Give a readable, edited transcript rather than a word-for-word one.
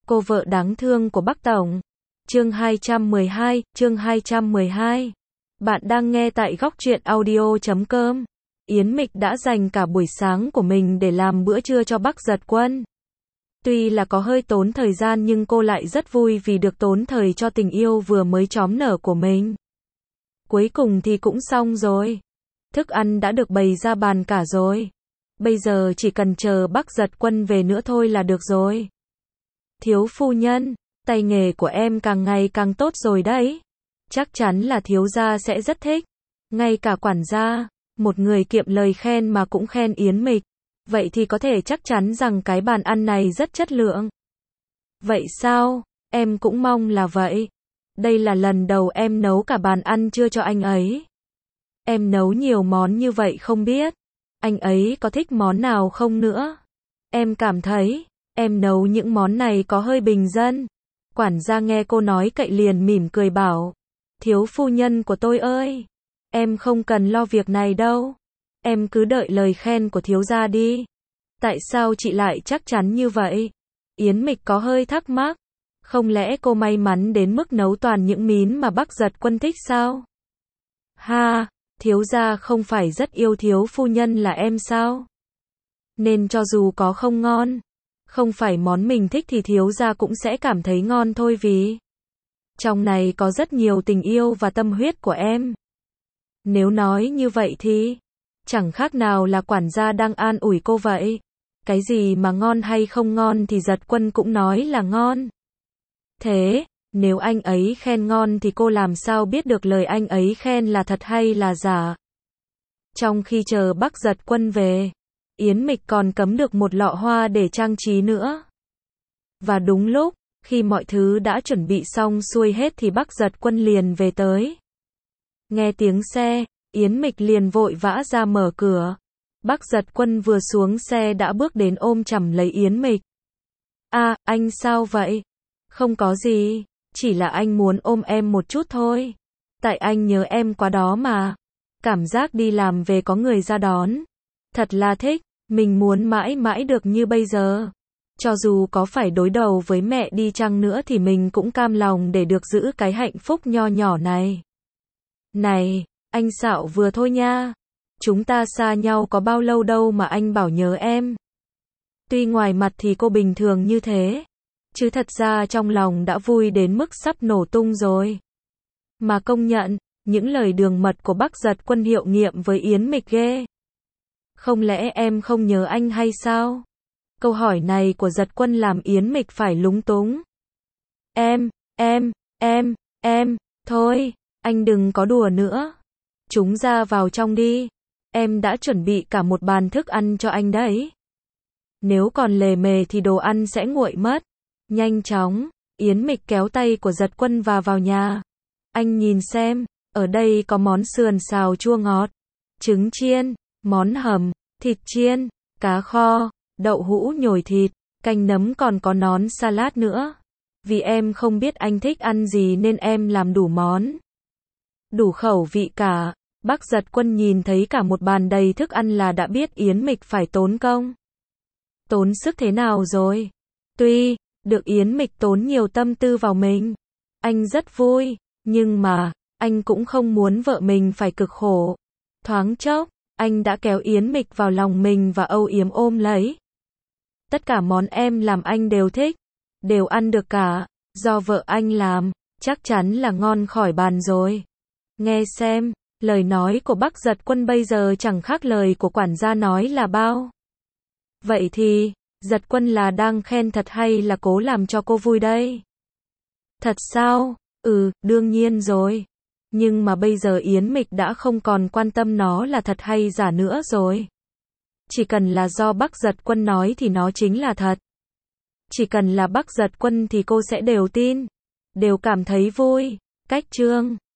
Cô vợ đáng thương của Bắc Tổng. Chương 212. Bạn đang nghe tại góc truyện audio.com. Yến Mịch đã dành cả buổi sáng của mình để làm bữa trưa cho Bắc Giật Quân. Tuy là có hơi tốn thời gian nhưng cô lại rất vui vì được tốn thời cho tình yêu vừa mới chóm nở của mình. Cuối cùng thì cũng xong rồi. Thức ăn đã được bày ra bàn cả rồi. Bây giờ chỉ cần chờ Bắc Giật Quân về nữa thôi là được rồi. Thiếu phu nhân, tay nghề của em càng ngày càng tốt rồi đấy. Chắc chắn là thiếu gia sẽ rất thích. Ngay cả quản gia, một người kiệm lời khen mà cũng khen Yến Mịch. Vậy thì có thể chắc chắn rằng cái bàn ăn này rất chất lượng. Vậy sao? Em cũng mong là vậy. Đây là lần đầu em nấu cả bàn ăn trưa cho anh ấy. Em nấu nhiều món như vậy không biết anh ấy có thích món nào không nữa. Em cảm thấy em nấu những món này có hơi bình dân. Quản gia nghe cô nói cậy liền mỉm cười bảo, thiếu phu nhân của tôi ơi, em không cần lo việc này đâu. Em cứ đợi lời khen của thiếu gia đi. Tại sao chị lại chắc chắn như vậy? Yến Mịch có hơi thắc mắc. Không lẽ cô may mắn đến mức nấu toàn những món mà Bắc Giật Quân thích sao? Ha, thiếu gia không phải rất yêu thiếu phu nhân là em sao? Nên cho dù có không ngon, không phải món mình thích thì thiếu gia cũng sẽ cảm thấy ngon thôi vì trong này có rất nhiều tình yêu và tâm huyết của em. Nếu nói như vậy thì chẳng khác nào là quản gia đang an ủi cô vậy. Cái gì mà ngon hay không ngon thì Giật Quân cũng nói là ngon. Thế, nếu anh ấy khen ngon thì cô làm sao biết được lời anh ấy khen là thật hay là giả? Trong khi chờ Bắc Giật Quân về, Yến Mịch còn cắm được một lọ hoa để trang trí nữa. Và đúng lúc, khi mọi thứ đã chuẩn bị xong xuôi hết thì Bắc Giật Quân liền về tới. Nghe tiếng xe, Yến Mịch liền vội vã ra mở cửa. Bắc Giật Quân vừa xuống xe đã bước đến ôm chầm lấy Yến Mịch. À, anh sao vậy? Không có gì, chỉ là anh muốn ôm em một chút thôi. Tại anh nhớ em quá đó mà. Cảm giác đi làm về có người ra đón. Thật là thích, mình muốn mãi mãi được như bây giờ. Cho dù có phải đối đầu với mẹ đi chăng nữa thì mình cũng cam lòng để được giữ cái hạnh phúc nho nhỏ này. Này, anh xạo vừa thôi nha. Chúng ta xa nhau có bao lâu đâu mà anh bảo nhớ em. Tuy ngoài mặt thì cô bình thường như thế, chứ thật ra trong lòng đã vui đến mức sắp nổ tung rồi. Mà công nhận, những lời đường mật của Bắc Giật Quân hiệu nghiệm với Yến Mịch ghê. Không lẽ em không nhớ anh hay sao? Câu hỏi này của Giật Quân làm Yến Mịch phải lúng túng. Em, thôi, anh đừng có đùa nữa. Chúng ra vào trong đi. Em đã chuẩn bị cả một bàn thức ăn cho anh đấy. Nếu còn lề mề thì đồ ăn sẽ nguội mất. Nhanh chóng, Yến Mịch kéo tay của Giật Quân vào nhà. Anh nhìn xem, ở đây có món sườn xào chua ngọt, trứng chiên, món hầm, thịt chiên, cá kho, đậu hũ nhồi thịt, canh nấm còn có nón salad nữa. Vì em không biết anh thích ăn gì nên em làm đủ món. Đủ khẩu vị cả. Bắc Giật Quân nhìn thấy cả một bàn đầy thức ăn là đã biết Yến Mịch phải tốn công, tốn sức thế nào rồi. Tuy được Yến Mịch tốn nhiều tâm tư vào mình, anh rất vui, nhưng mà anh cũng không muốn vợ mình phải cực khổ. Thoáng chốc, anh đã kéo Yến Mịch vào lòng mình và âu yếm ôm lấy. Tất cả món em làm anh đều thích, đều ăn được cả, do vợ anh làm, chắc chắn là ngon khỏi bàn rồi. Nghe xem, lời nói của Bắc Giật Quân bây giờ chẳng khác lời của quản gia nói là bao. Vậy thì, Giật Quân là đang khen thật hay là cố làm cho cô vui đây? Thật sao? Đương nhiên rồi. Nhưng mà bây giờ Yến Mịch đã không còn quan tâm nó là thật hay giả nữa rồi. Chỉ cần là do Bắc Giật Quân nói thì nó chính là thật. Chỉ cần là Bắc Giật Quân thì cô sẽ đều tin, đều cảm thấy vui. Cách chương